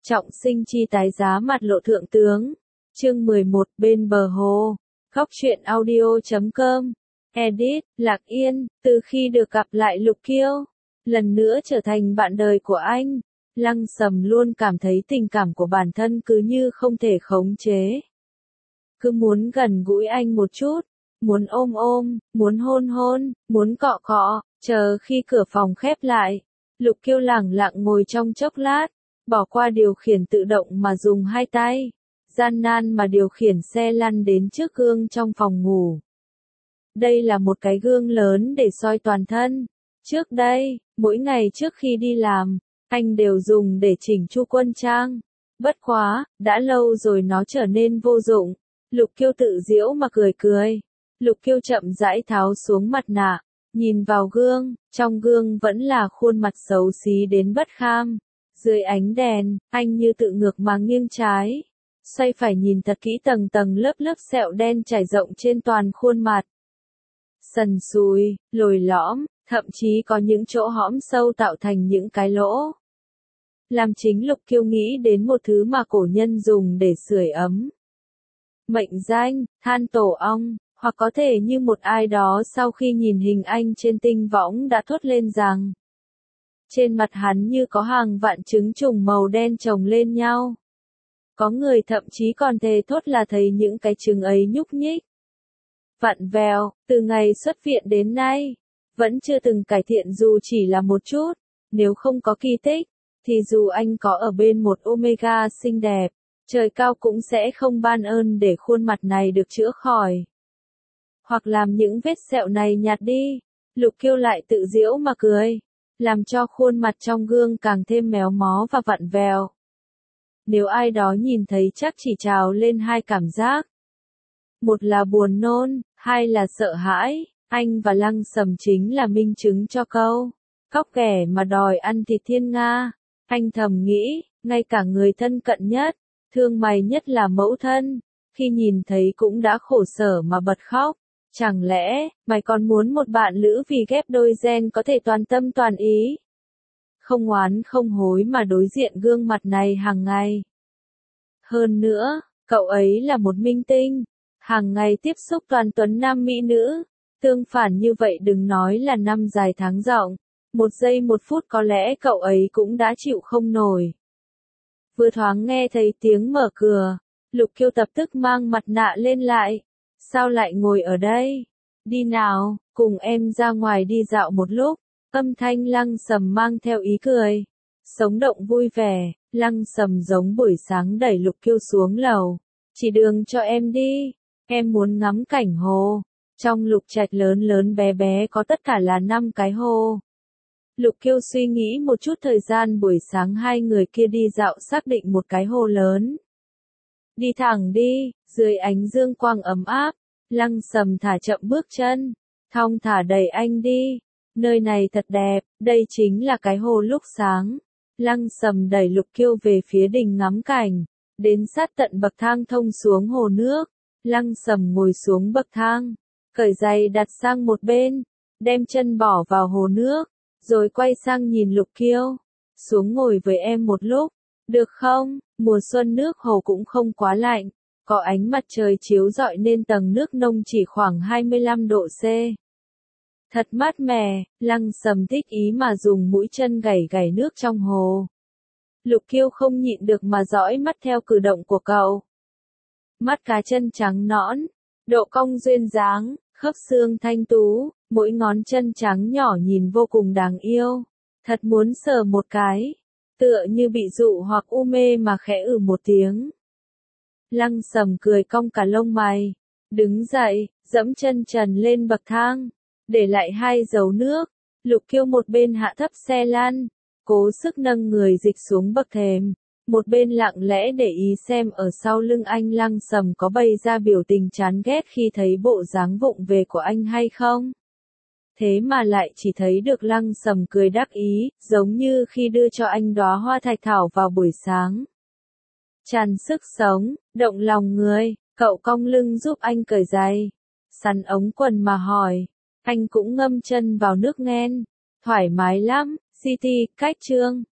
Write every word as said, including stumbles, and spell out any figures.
Trọng sinh chi tái giá mặt lộ thượng tướng. Chương mười một bên bờ hồ. Góc truyện audio chấm com. Edit, Lạc Yên, từ khi được gặp lại Lục Kiêu, lần nữa trở thành bạn đời của anh, Lăng Sầm luôn cảm thấy tình cảm của bản thân cứ như không thể khống chế. Cứ muốn gần gũi anh một chút, muốn ôm ôm, muốn hôn hôn, muốn cọ cọ, chờ khi cửa phòng khép lại. Lục Kiêu lẳng lặng ngồi trong chốc lát, bỏ qua điều khiển tự động mà dùng hai tay, gian nan mà điều khiển xe lăn đến trước gương trong phòng ngủ. Đây là một cái gương lớn để soi toàn thân. Trước đây, mỗi ngày trước khi đi làm, anh đều dùng để chỉnh chu quân trang. Bất quá, đã lâu rồi nó trở nên vô dụng. Lục Kiêu tự giễu mà cười cười. Lục Kiêu chậm rãi tháo xuống mặt nạ, nhìn vào gương, trong gương vẫn là khuôn mặt xấu xí đến bất kham. Dưới ánh đèn, anh như tự ngược mà nghiêng trái, xoay phải nhìn thật kỹ tầng tầng lớp lớp sẹo đen trải rộng trên toàn khuôn mặt. Sần sùi, lồi lõm, thậm chí có những chỗ hõm sâu tạo thành những cái lỗ. Làm chính Lục Kiêu nghĩ đến một thứ mà cổ nhân dùng để sưởi ấm. Mệnh danh, than tổ ong, hoặc có thể như một ai đó sau khi nhìn hình anh trên tinh võng đã thốt lên rằng trên mặt hắn như có hàng vạn trứng trùng màu đen chồng lên nhau. Có người thậm chí còn thề thốt là thấy những cái trứng ấy nhúc nhích, vặn vẹo, từ ngày xuất viện đến nay, vẫn chưa từng cải thiện dù chỉ là một chút. Nếu không có kỳ tích, thì dù anh có ở bên một Omega xinh đẹp, trời cao cũng sẽ không ban ơn để khuôn mặt này được chữa khỏi. Hoặc làm những vết sẹo này nhạt đi. Lục Kiêu lại tự giễu mà cười, làm cho khuôn mặt trong gương càng thêm méo mó và vặn vẹo. Nếu ai đó nhìn thấy chắc chỉ trào lên hai cảm giác. Một là buồn nôn, hai là sợ hãi. Anh và Lăng Sầm chính là minh chứng cho câu cóc ghẻ mà đòi ăn thịt thiên nga. Anh thầm nghĩ, ngay cả người thân cận nhất, thương mày nhất là mẫu thân, khi nhìn thấy cũng đã khổ sở mà bật khóc. Chẳng lẽ, mày còn muốn một bạn lữ vì ghép đôi gen có thể toàn tâm toàn ý, không oán không hối mà đối diện gương mặt này hàng ngày. Hơn nữa, cậu ấy là một minh tinh, hàng ngày tiếp xúc toàn tuấn nam mỹ nữ. Tương phản như vậy đừng nói là năm dài tháng rộng, một giây một phút có lẽ cậu ấy cũng đã chịu không nổi. Vừa thoáng nghe thấy tiếng mở cửa, Lục Kiêu tập tức mang mặt nạ lên lại. Sao lại ngồi ở đây? Đi nào, cùng em ra ngoài đi dạo một lúc. Âm thanh Lăng Sầm mang theo ý cười. Sống động vui vẻ, Lăng Sầm giống buổi sáng đẩy Lục Kiêu xuống lầu. Chỉ đường cho em đi, em muốn ngắm cảnh hồ. Trong lục trạch lớn lớn bé bé có tất cả là năm cái hồ. Lục Kiêu suy nghĩ một chút thời gian buổi sáng hai người kia đi dạo xác định một cái hồ lớn. Đi thẳng đi, dưới ánh dương quang ấm áp, Lăng Sầm thả chậm bước chân, thong thả đẩy anh đi. Nơi này thật đẹp, đây chính là cái hồ lúc sáng. Lăng Sầm đẩy Lục Kiêu về phía đình ngắm cảnh, đến sát tận bậc thang thông xuống hồ nước. Lăng Sầm ngồi xuống bậc thang, cởi giày đặt sang một bên, đem chân bỏ vào hồ nước, rồi quay sang nhìn Lục Kiêu. Xuống ngồi với em một lúc, được không? Mùa xuân nước hồ cũng không quá lạnh, có ánh mặt trời chiếu rọi nên tầng nước nông chỉ khoảng hai mươi lăm độ C. Thật mát mẻ. Lăng Sầm thích ý mà dùng mũi chân gảy gảy nước trong hồ. Lục Kiêu không nhịn được mà dõi mắt theo cử động của cậu. Mắt cá chân trắng nõn, độ cong duyên dáng, khớp xương thanh tú, mỗi ngón chân trắng nhỏ nhìn vô cùng đáng yêu. Thật muốn sờ một cái. Tựa như bị dụ hoặc u mê mà khẽ ử một tiếng. Lăng Sầm cười cong cả lông mày, đứng dậy, dẫm chân trần lên bậc thang, để lại hai dấu nước. Lục Kiêu một bên hạ thấp xe lăn, cố sức nâng người dịch xuống bậc thềm, một bên lặng lẽ để ý xem ở sau lưng anh Lăng Sầm có bày ra biểu tình chán ghét khi thấy bộ dáng vụng về của anh hay không. Thế mà lại chỉ thấy được Lăng Sầm cười đắc ý, giống như khi đưa cho anh đóa hoa thạch thảo vào buổi sáng. Tràn sức sống, động lòng người, cậu cong lưng giúp anh cởi giày, sắn ống quần mà hỏi. Anh cũng ngâm chân vào nước nghen, thoải mái lắm. City, cách chương.